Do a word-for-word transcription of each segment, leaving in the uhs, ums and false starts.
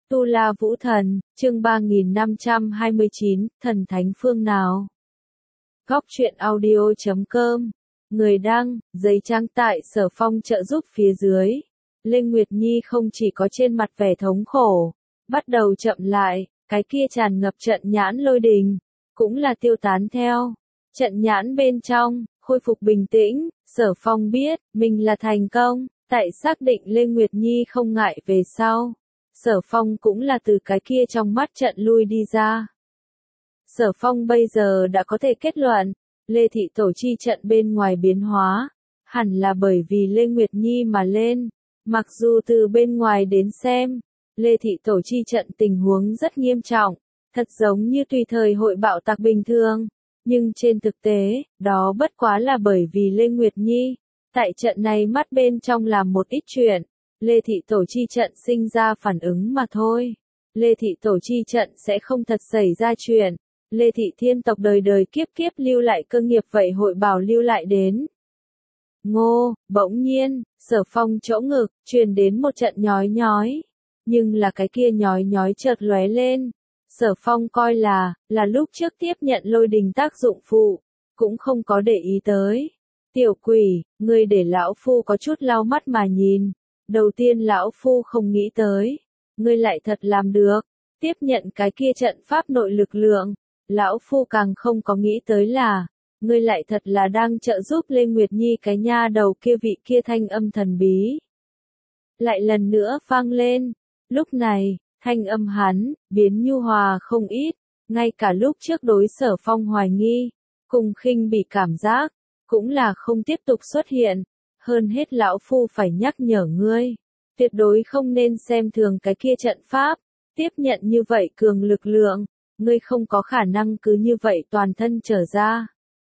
Tu La Vũ Thần, chương ba nghìn năm trăm hai mươi chín, thần thánh phương nào? Góc truyện audio chấm com. Người đăng, giấy trang tại Sở Phong trợ giúp phía dưới. Lê Nguyệt Nhi không chỉ có trên mặt vẻ thống khổ, bắt đầu chậm lại, cái kia tràn ngập trận nhãn lôi đình, cũng là tiêu tán theo. Trận nhãn bên trong, khôi phục bình tĩnh, Sở Phong biết, mình là thành công, tại xác định Lê Nguyệt Nhi không ngại về sau. Sở Phong cũng là từ cái kia trong mắt trận lui đi ra. Sở Phong bây giờ đã có thể kết luận, Lê Thị Tổ chi trận bên ngoài biến hóa, hẳn là bởi vì Lê Nguyệt Nhi mà lên. Mặc dù từ bên ngoài đến xem, Lê Thị Tổ chi trận tình huống rất nghiêm trọng, thật giống như tùy thời hội bạo tạc bình thường, nhưng trên thực tế, đó bất quá là bởi vì Lê Nguyệt Nhi, tại trận này mắt bên trong làm một ít chuyện. Lê Thị Tổ chi trận sinh ra phản ứng mà thôi. Lê Thị Tổ chi trận sẽ không thật xảy ra chuyện. Lê Thị Thiên tộc đời đời kiếp kiếp lưu lại cơ nghiệp vậy hội bảo lưu lại đến. Ngô, bỗng nhiên, Sở Phong chỗ ngực, truyền đến một trận nhói nhói. Nhưng là cái kia nhói nhói chợt lóe lên. Sở Phong coi là, là lúc trước tiếp nhận lôi đình tác dụng phụ, cũng không có để ý tới. Tiểu quỷ, ngươi để lão phu có chút lau mắt mà nhìn. Đầu tiên lão phu không nghĩ tới, ngươi lại thật làm được, tiếp nhận cái kia trận pháp nội lực lượng, lão phu càng không có nghĩ tới là, ngươi lại thật là đang trợ giúp Lê Nguyệt Nhi cái nha đầu kia vị kia thanh âm thần bí. Lại lần nữa vang lên, lúc này, thanh âm hắn, biến nhu hòa không ít, ngay cả lúc trước đối Sở Phong hoài nghi, cùng khinh bị cảm giác, cũng là không tiếp tục xuất hiện. Hơn hết lão phu phải nhắc nhở ngươi, tuyệt đối không nên xem thường cái kia trận pháp, tiếp nhận như vậy cường lực lượng, ngươi không có khả năng cứ như vậy toàn thân trở ra.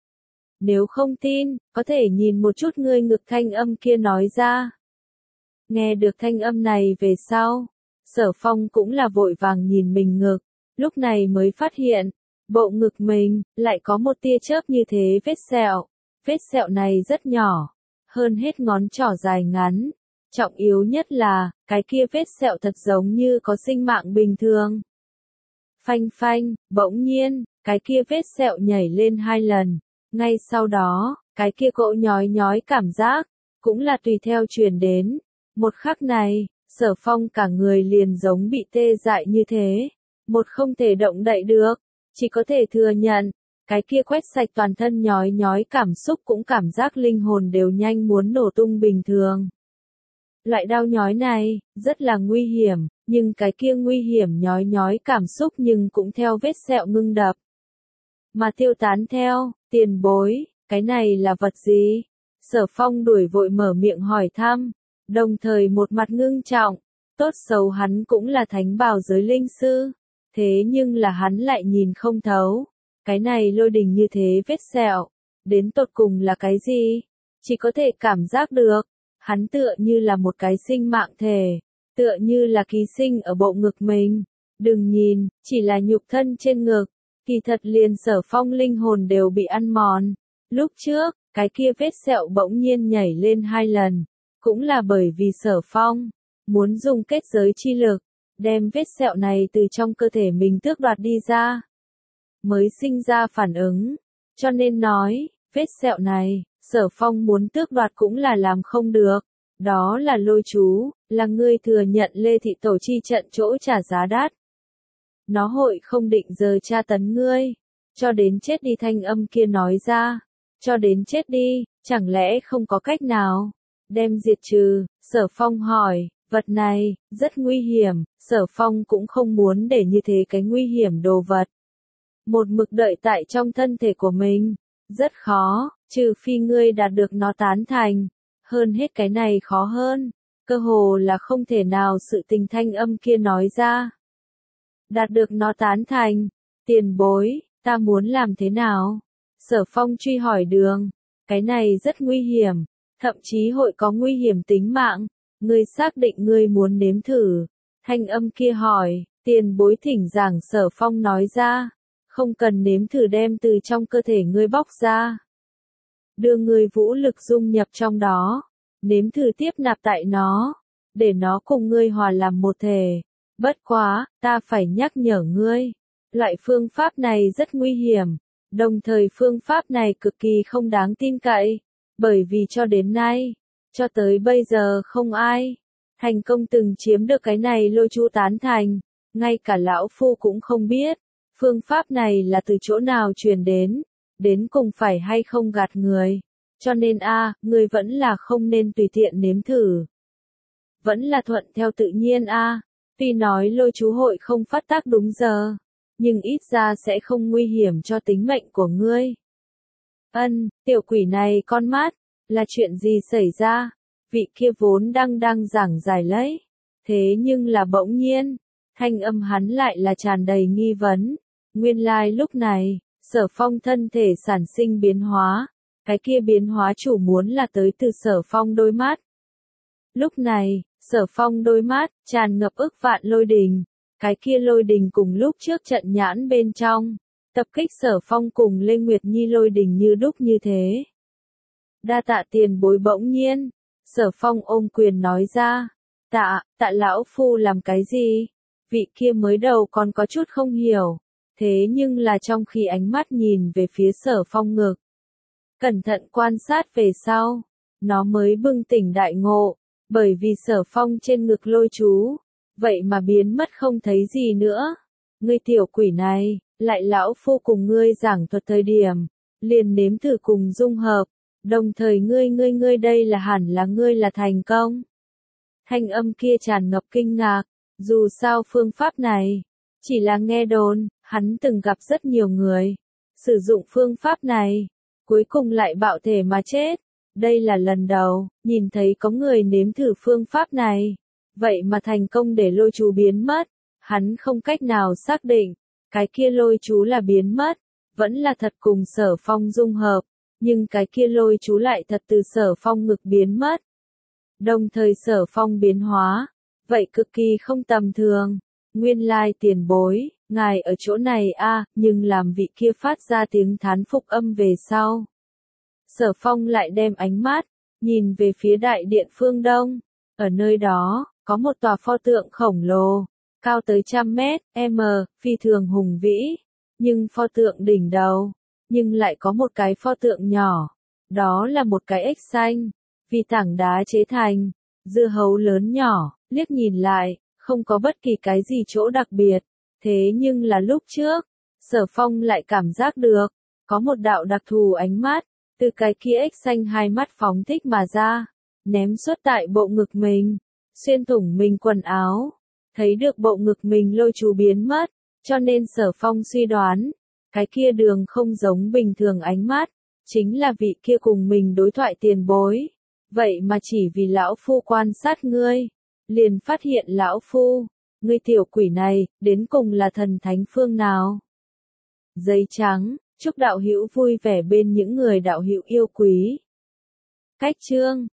Nếu không tin, có thể nhìn một chút ngươi ngực thanh âm kia nói ra. Nghe được thanh âm này về sau, Sở Phong cũng là vội vàng nhìn mình ngực, lúc này mới phát hiện, bộ ngực mình, lại có một tia chớp như thế vết sẹo, vết sẹo này rất nhỏ. Hơn hết ngón trỏ dài ngắn, trọng yếu nhất là, cái kia vết sẹo thật giống như có sinh mạng bình thường. Phanh phanh, bỗng nhiên, cái kia vết sẹo nhảy lên hai lần, ngay sau đó, cái kia cỗ nhói nhói cảm giác, cũng là tùy theo truyền đến. Một khắc này, Sở Phong cả người liền giống bị tê dại như thế, một không thể động đậy được, chỉ có thể thừa nhận. Cái kia quét sạch toàn thân nhói nhói cảm xúc cũng cảm giác linh hồn đều nhanh muốn nổ tung bình thường. Loại đau nhói này, rất là nguy hiểm, nhưng cái kia nguy hiểm nhói nhói cảm xúc nhưng cũng theo vết sẹo ngưng đập. Mà tiêu tán theo, tiền bối, cái này là vật gì? Sở Phong đuổi vội mở miệng hỏi thăm, đồng thời một mặt ngưng trọng, tốt xấu hắn cũng là thánh bào giới linh sư, thế nhưng là hắn lại nhìn không thấu. Cái này lôi đình như thế vết sẹo, đến tột cùng là cái gì? Chỉ có thể cảm giác được, hắn tựa như là một cái sinh mạng thể, tựa như là ký sinh ở bộ ngực mình. Đừng nhìn, chỉ là nhục thân trên ngực, kỳ thật liền Sở Phong linh hồn đều bị ăn mòn. Lúc trước, cái kia vết sẹo bỗng nhiên nhảy lên hai lần, cũng là bởi vì Sở Phong muốn dùng kết giới chi lực, đem vết sẹo này từ trong cơ thể mình tước đoạt đi ra. Mới sinh ra phản ứng, cho nên nói, vết sẹo này, Sở Phong muốn tước đoạt cũng là làm không được, đó là lôi chú, là ngươi thừa nhận Lê Thị Tổ chi trận chỗ trả giá đắt. Nó hội không định giờ tra tấn ngươi, cho đến chết đi thanh âm kia nói ra, cho đến chết đi, chẳng lẽ không có cách nào, đem diệt trừ, Sở Phong hỏi, vật này, rất nguy hiểm, Sở Phong cũng không muốn để như thế cái nguy hiểm đồ vật. Một mực đợi tại trong thân thể của mình, rất khó, trừ phi ngươi đạt được nó tán thành, hơn hết cái này khó hơn, cơ hồ là không thể nào sự tình thanh âm kia nói ra. Đạt được nó tán thành, tiền bối, ta muốn làm thế nào? Sở Phong truy hỏi đường, cái này rất nguy hiểm, thậm chí hội có nguy hiểm tính mạng, ngươi xác định ngươi muốn nếm thử, thanh âm kia hỏi, tiền bối thỉnh giảng Sở Phong nói ra. Không cần nếm thử đem từ trong cơ thể ngươi bóc ra. Đưa ngươi vũ lực dung nhập trong đó, nếm thử tiếp nạp tại nó, để nó cùng ngươi hòa làm một thể. Bất quá, ta phải nhắc nhở ngươi. Loại phương pháp này rất nguy hiểm. Đồng thời phương pháp này cực kỳ không đáng tin cậy. Bởi vì cho đến nay, cho tới bây giờ không ai thành công từng chiếm được cái này lôi chú tán thành. Ngay cả lão phu cũng không biết. Phương pháp này là từ chỗ nào truyền đến. Đến cùng phải hay không gạt người. Cho nên a, ngươi vẫn là không nên tùy tiện nếm thử. Vẫn là thuận theo tự nhiên a. Tuy nói lôi chú hội không phát tác đúng giờ, nhưng ít ra sẽ không nguy hiểm cho tính mệnh của ngươi. Ân, tiểu quỷ này con mát, là chuyện gì xảy ra? Vị kia vốn đang đang giảng giải lấy. Thế nhưng là bỗng nhiên, thanh âm hắn lại là tràn đầy nghi vấn. Nguyên lai like lúc này, Sở Phong thân thể sản sinh biến hóa. Cái kia biến hóa chủ muốn là tới từ Sở Phong đôi mắt. Lúc này, Sở Phong đôi mắt, tràn ngập ức vạn lôi đình. Cái kia lôi đình cùng lúc trước trận nhãn bên trong. Tập kích Sở Phong cùng Lê Nguyệt Nhi lôi đình như đúc như thế. Đa tạ tiền bối bỗng nhiên. Sở Phong ôm quyền nói ra. Tạ, tạ lão phu làm cái gì? Vị kia mới đầu còn có chút không hiểu. Thế nhưng là trong khi ánh mắt nhìn về phía Sở Phong ngực. Cẩn thận quan sát về sau. Nó mới bừng tỉnh đại ngộ. Bởi vì Sở Phong trên ngực lôi chú. Vậy mà biến mất không thấy gì nữa. Ngươi tiểu quỷ này, lại lão phu cùng ngươi giảng thuật thời điểm. Liền nếm thử cùng dung hợp. Đồng thời ngươi ngươi ngươi đây là hẳn là ngươi là thành công. Thanh âm kia tràn ngập kinh ngạc. Dù sao phương pháp này, chỉ là nghe đồn, hắn từng gặp rất nhiều người. Sử dụng phương pháp này, cuối cùng lại bạo thể mà chết. Đây là lần đầu, nhìn thấy có người nếm thử phương pháp này. Vậy mà thành công để lôi chú biến mất. Hắn không cách nào xác định, cái kia lôi chú là biến mất, vẫn là thật cùng Sở Phong dung hợp. Nhưng cái kia lôi chú lại thật từ Sở Phong ngực biến mất. Đồng thời Sở Phong biến hóa. Vậy cực kỳ không tầm thường. Nguyên lai tiền bối, ngài ở chỗ này a, nhưng làm vị kia phát ra tiếng thán phục âm về sau. Sở Phong lại đem ánh mắt, nhìn về phía đại điện phương đông. Ở nơi đó, có một tòa pho tượng khổng lồ, cao tới trăm mét, m, phi thường hùng vĩ. Nhưng pho tượng đỉnh đầu, nhưng lại có một cái pho tượng nhỏ. Đó là một cái ếch xanh, vì tảng đá chế thành, dưa hấu lớn nhỏ, liếc nhìn lại, không có bất kỳ cái gì chỗ đặc biệt. Thế nhưng là lúc trước, Sở Phong lại cảm giác được, có một đạo đặc thù ánh mắt, từ cái kia ếch xanh hai mắt phóng thích mà ra, ném xuất tại bộ ngực mình, xuyên thủng mình quần áo, thấy được bộ ngực mình lôi chú biến mất, cho nên Sở Phong suy đoán, cái kia đường không giống bình thường ánh mắt, chính là vị kia cùng mình đối thoại tiền bối. Vậy mà chỉ vì lão phu quan sát ngươi, liền phát hiện lão phu, ngươi tiểu quỷ này, đến cùng là thần thánh phương nào? Giấy trắng, chúc đạo hữu vui vẻ bên những người đạo hữu yêu quý. Cách chương